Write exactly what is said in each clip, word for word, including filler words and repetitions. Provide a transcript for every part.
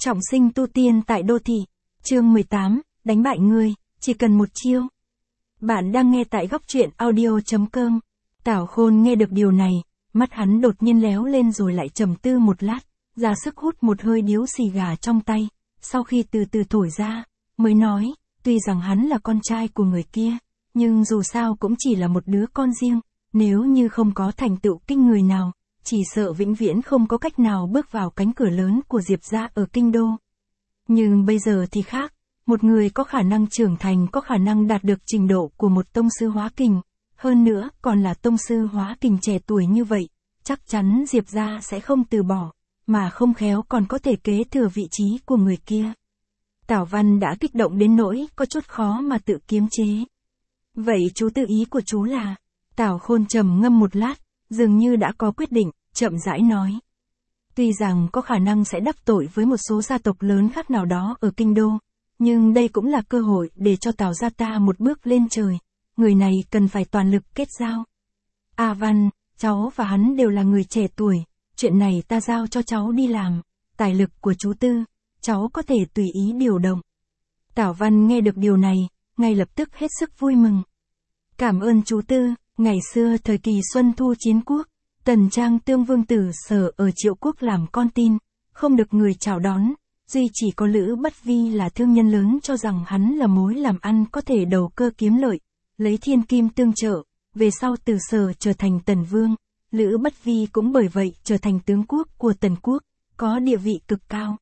Trọng sinh tu tiên tại đô thị. Chương mười tám, đánh bại ngươi, chỉ cần một chiêu. Bạn đang nghe tại góc truyện audio.com. Tảo Khôn nghe được điều này, mắt hắn đột nhiên léo lên rồi lại trầm tư một lát, ra sức hút một hơi điếu xì gà trong tay, sau khi từ từ thổi ra, mới nói, tuy rằng hắn là con trai của người kia, nhưng dù sao cũng chỉ là một đứa con riêng, nếu như không có thành tựu kinh người nào, chỉ sợ vĩnh viễn không có cách nào bước vào cánh cửa lớn của Diệp gia ở kinh đô. Nhưng bây giờ thì khác, một người có khả năng trưởng thành, có khả năng đạt được trình độ của một tông sư hóa kình, hơn nữa còn là tông sư hóa kình trẻ tuổi như vậy, chắc chắn Diệp gia sẽ không từ bỏ, mà không khéo còn có thể kế thừa vị trí của người kia. Tảo Văn đã kích động đến nỗi có chút khó mà tự kiềm chế. Vậy chú tự ý của chú là? Tảo Khôn trầm ngâm một lát, dường như đã có quyết định, chậm rãi nói. Tuy rằng có khả năng sẽ đắc tội với một số gia tộc lớn khác nào đó ở kinh đô, nhưng đây cũng là cơ hội để cho Tảo gia ta một bước lên trời, người này cần phải toàn lực kết giao. A Văn, cháu và hắn đều là người trẻ tuổi, chuyện này ta giao cho cháu đi làm, tài lực của chú Tư, cháu có thể tùy ý điều động. Tảo Văn nghe được điều này, ngay lập tức hết sức vui mừng. Cảm ơn chú Tư. Ngày xưa thời kỳ Xuân Thu Chiến Quốc, Tần Trang Tương Vương Tử Sở ở Triệu Quốc làm con tin, không được người chào đón, duy chỉ có Lữ Bất Vi là thương nhân lớn cho rằng hắn là mối làm ăn có thể đầu cơ kiếm lợi, lấy thiên kim tương trợ, về sau Tử Sở trở thành Tần Vương, Lữ Bất Vi cũng bởi vậy trở thành tướng quốc của Tần Quốc, có địa vị cực cao.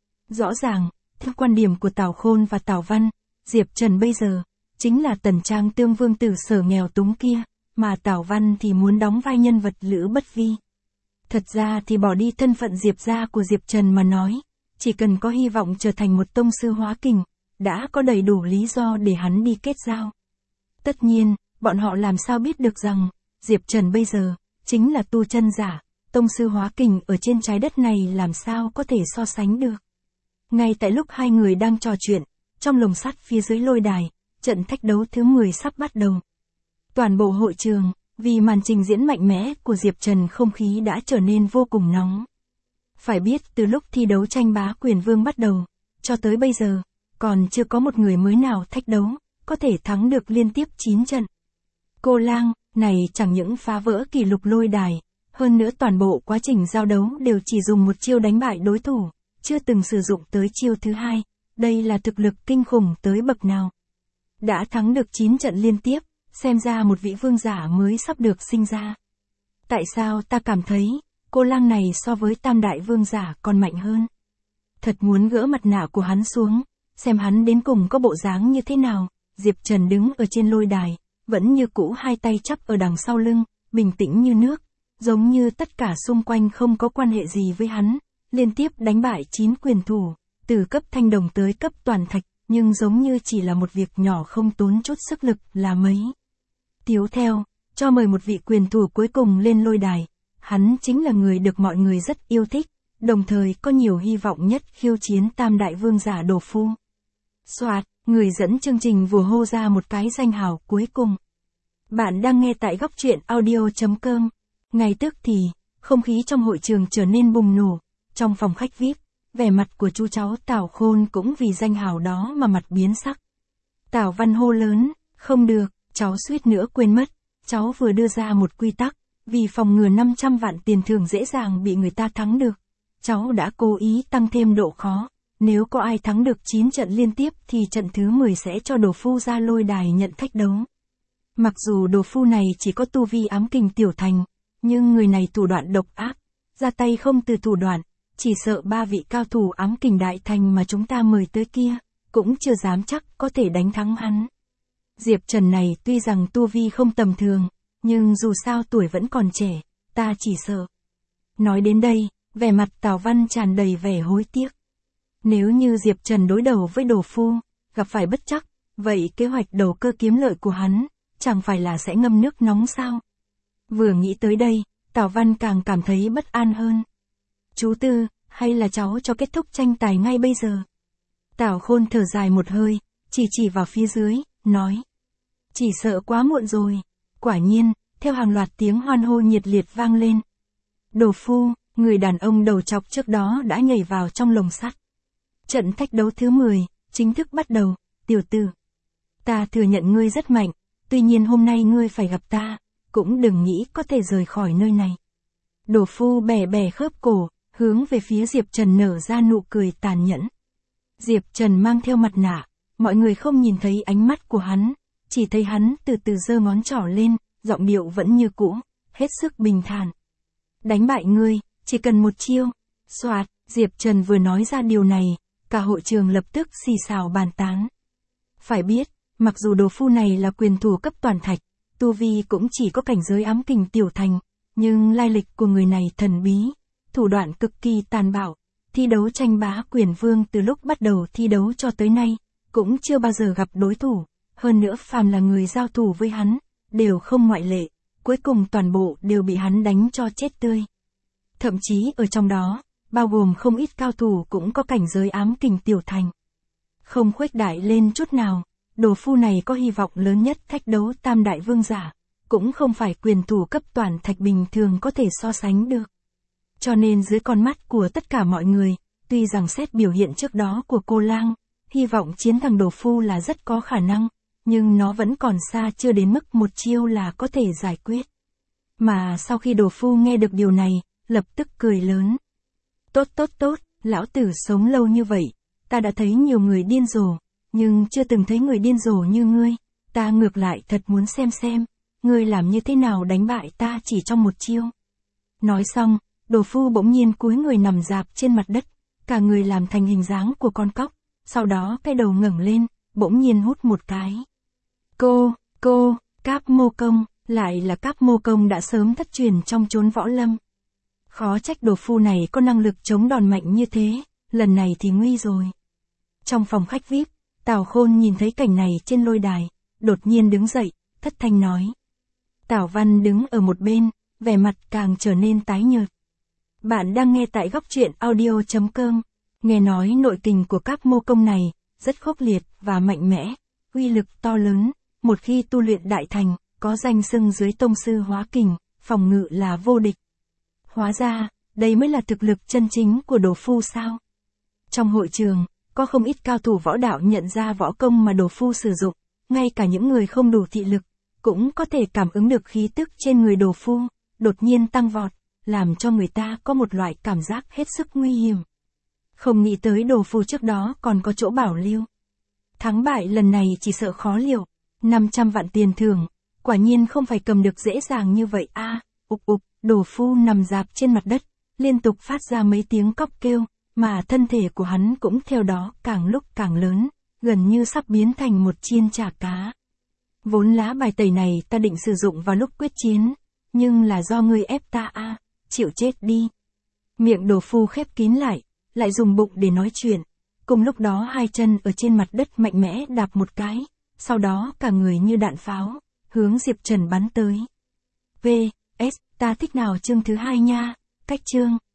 Rõ ràng, theo quan điểm của Tảo Khôn và Tảo Văn, Diệp Trần bây giờ, chính là Tần Trang Tương Vương Tử Sở nghèo túng kia, mà Tảo Văn thì muốn đóng vai nhân vật Lữ Bất Vi. Thật ra thì bỏ đi thân phận Diệp gia của Diệp Trần mà nói, chỉ cần có hy vọng trở thành một tông sư hóa kình, đã có đầy đủ lý do để hắn đi kết giao. Tất nhiên, bọn họ làm sao biết được rằng, Diệp Trần bây giờ, chính là tu chân giả, tông sư hóa kình ở trên trái đất này làm sao có thể so sánh được. Ngay tại lúc hai người đang trò chuyện, trong lồng sắt phía dưới lôi đài, trận thách đấu thứ mười sắp bắt đầu. Toàn bộ hội trường, vì màn trình diễn mạnh mẽ của Diệp Trần không khí đã trở nên vô cùng nóng. Phải biết từ lúc thi đấu tranh bá quyền vương bắt đầu, cho tới bây giờ, còn chưa có một người mới nào thách đấu, có thể thắng được liên tiếp chín trận. Cô Lang, này chẳng những phá vỡ kỷ lục lôi đài, hơn nữa toàn bộ quá trình giao đấu đều chỉ dùng một chiêu đánh bại đối thủ, chưa từng sử dụng tới chiêu thứ hai, đây là thực lực kinh khủng tới bậc nào. Đã thắng được chín trận liên tiếp, xem ra một vị vương giả mới sắp được sinh ra. Tại sao ta cảm thấy, cô Lang này so với tam đại vương giả còn mạnh hơn? Thật muốn gỡ mặt nạ của hắn xuống, xem hắn đến cùng có bộ dáng như thế nào. Diệp Trần đứng ở trên lôi đài, vẫn như cũ hai tay chắp ở đằng sau lưng, bình tĩnh như nước, giống như tất cả xung quanh không có quan hệ gì với hắn, liên tiếp đánh bại chín quyền thủ, từ cấp thanh đồng tới cấp toàn thạch, nhưng giống như chỉ là một việc nhỏ không tốn chút sức lực là mấy. Tiếp theo, cho mời một vị quyền thủ cuối cùng lên lôi đài, hắn chính là người được mọi người rất yêu thích, đồng thời có nhiều hy vọng nhất khiêu chiến tam đại vương giả Đồ Phu. Soạt, người dẫn chương trình vừa hô ra một cái danh hào cuối cùng. Bạn đang nghe tại góc truyện audio.com. Ngay tức thì, không khí trong hội trường trở nên bùng nổ, trong phòng khách vi ai pi, vẻ mặt của chú cháu Tảo Khôn cũng vì danh hào đó mà mặt biến sắc. Tảo Văn hô lớn, không được. Cháu suýt nữa quên mất, cháu vừa đưa ra một quy tắc, vì phòng ngừa năm trăm vạn tiền thưởng dễ dàng bị người ta thắng được. Cháu đã cố ý tăng thêm độ khó, nếu có ai thắng được chín trận liên tiếp thì trận thứ mười sẽ cho Đồ Phu ra lôi đài nhận thách đấu. Mặc dù Đồ Phu này chỉ có tu vi ám kình tiểu thành, nhưng người này thủ đoạn độc ác, ra tay không từ thủ đoạn, chỉ sợ ba vị cao thủ ám kình đại thành mà chúng ta mời tới kia, cũng chưa dám chắc có thể đánh thắng hắn. Diệp Trần này tuy rằng tu vi không tầm thường, nhưng dù sao tuổi vẫn còn trẻ, ta chỉ sợ. Nói đến đây, vẻ mặt Tảo Văn tràn đầy vẻ hối tiếc. Nếu như Diệp Trần đối đầu với Đồ Phu, gặp phải bất trắc, vậy kế hoạch đầu cơ kiếm lợi của hắn, chẳng phải là sẽ ngâm nước nóng sao? Vừa nghĩ tới đây, Tảo Văn càng cảm thấy bất an hơn. Chú Tư, hay là cháu cho kết thúc tranh tài ngay bây giờ? Tảo Khôn thở dài một hơi, chỉ chỉ vào phía dưới, nói. Chỉ sợ quá muộn rồi. Quả nhiên, theo hàng loạt tiếng hoan hô nhiệt liệt vang lên. Đồ Phu, người đàn ông đầu chọc trước đó đã nhảy vào trong lồng sắt. Trận thách đấu thứ mười, chính thức bắt đầu, tiểu tử. Ta thừa nhận ngươi rất mạnh, tuy nhiên hôm nay ngươi phải gặp ta, cũng đừng nghĩ có thể rời khỏi nơi này. Đồ phu bẻ bẻ khớp cổ, hướng về phía Diệp Trần nở ra nụ cười tàn nhẫn. Diệp Trần mang theo mặt nạ, mọi người không nhìn thấy ánh mắt của hắn, chỉ thấy hắn từ từ giơ ngón trỏ lên, giọng điệu vẫn như cũ, hết sức bình thản. Đánh bại ngươi, chỉ cần một chiêu. Soạt, Diệp Trần vừa nói ra điều này, cả hội trường lập tức xì xào bàn tán. Phải biết, mặc dù đồ phu này là quyền thủ cấp toàn thạch, tu vi cũng chỉ có cảnh giới ám kình tiểu thành, nhưng lai lịch của người này thần bí, thủ đoạn cực kỳ tàn bạo, thi đấu tranh bá quyền vương từ lúc bắt đầu thi đấu cho tới nay, cũng chưa bao giờ gặp đối thủ, hơn nữa phàm là người giao thủ với hắn, đều không ngoại lệ, cuối cùng toàn bộ đều bị hắn đánh cho chết tươi. Thậm chí ở trong đó, bao gồm không ít cao thủ cũng có cảnh giới ám kình tiểu thành. Không khuếch đại lên chút nào, đồ phu này có hy vọng lớn nhất thách đấu tam đại vương giả, cũng không phải quyền thủ cấp toàn thạch bình thường có thể so sánh được. Cho nên dưới con mắt của tất cả mọi người, tuy rằng xét biểu hiện trước đó của cô lang, hy vọng chiến thắng đồ phu là rất có khả năng, nhưng nó vẫn còn xa chưa đến mức một chiêu là có thể giải quyết. Mà sau khi đồ phu nghe được điều này, lập tức cười lớn. Tốt tốt tốt, lão tử sống lâu như vậy, ta đã thấy nhiều người điên rồ, nhưng chưa từng thấy người điên rồ như ngươi, ta ngược lại thật muốn xem xem, ngươi làm như thế nào đánh bại ta chỉ trong một chiêu. Nói xong, đồ phu bỗng nhiên cúi người nằm rạp trên mặt đất, cả người làm thành hình dáng của con cóc, sau đó cái đầu ngẩng lên, bỗng nhiên hút một cái. Cô, cô, Cáp Mô Công, lại là Cáp Mô Công đã sớm thất truyền trong chốn võ lâm. Khó trách đồ phu này có năng lực chống đòn mạnh như thế, lần này thì nguy rồi. Trong phòng khách vi ai pi, Tào Khôn nhìn thấy cảnh này trên lôi đài, đột nhiên đứng dậy, thất thanh nói. Tào Văn đứng ở một bên, vẻ mặt càng trở nên tái nhợt. Bạn đang nghe tại góc truyện audio chấm com, nghe nói nội kình của Cáp Mô Công này, rất khốc liệt và mạnh mẽ, uy lực to lớn, một khi tu luyện đại thành, có danh xưng dưới tông sư hóa kình, phòng ngự là vô địch. Hóa ra, đây mới là thực lực chân chính của đồ phu sao. Trong hội trường, có không ít cao thủ võ đạo nhận ra võ công mà đồ phu sử dụng, ngay cả những người không đủ thị lực, cũng có thể cảm ứng được khí tức trên người đồ phu, đột nhiên tăng vọt, làm cho người ta có một loại cảm giác hết sức nguy hiểm. Không nghĩ tới đồ phu trước đó còn có chỗ bảo lưu. Thắng bại lần này chỉ sợ khó liệu, năm trăm vạn tiền thưởng, quả nhiên không phải cầm được dễ dàng như vậy a. À, ục ục, đồ phu nằm rạp trên mặt đất, liên tục phát ra mấy tiếng cóc kêu, mà thân thể của hắn cũng theo đó càng lúc càng lớn, gần như sắp biến thành một chiên chả cá. Vốn lá bài tẩy này ta định sử dụng vào lúc quyết chiến, nhưng là do ngươi ép ta a, à, chịu chết đi. Miệng đồ phu khép kín lại, lại dùng bụng để nói chuyện. Cùng lúc đó hai chân ở trên mặt đất mạnh mẽ đạp một cái, sau đó cả người như đạn pháo, hướng Diệp Trần bắn tới. vê ét, ta thích nào chương thứ hai nha, cách chương.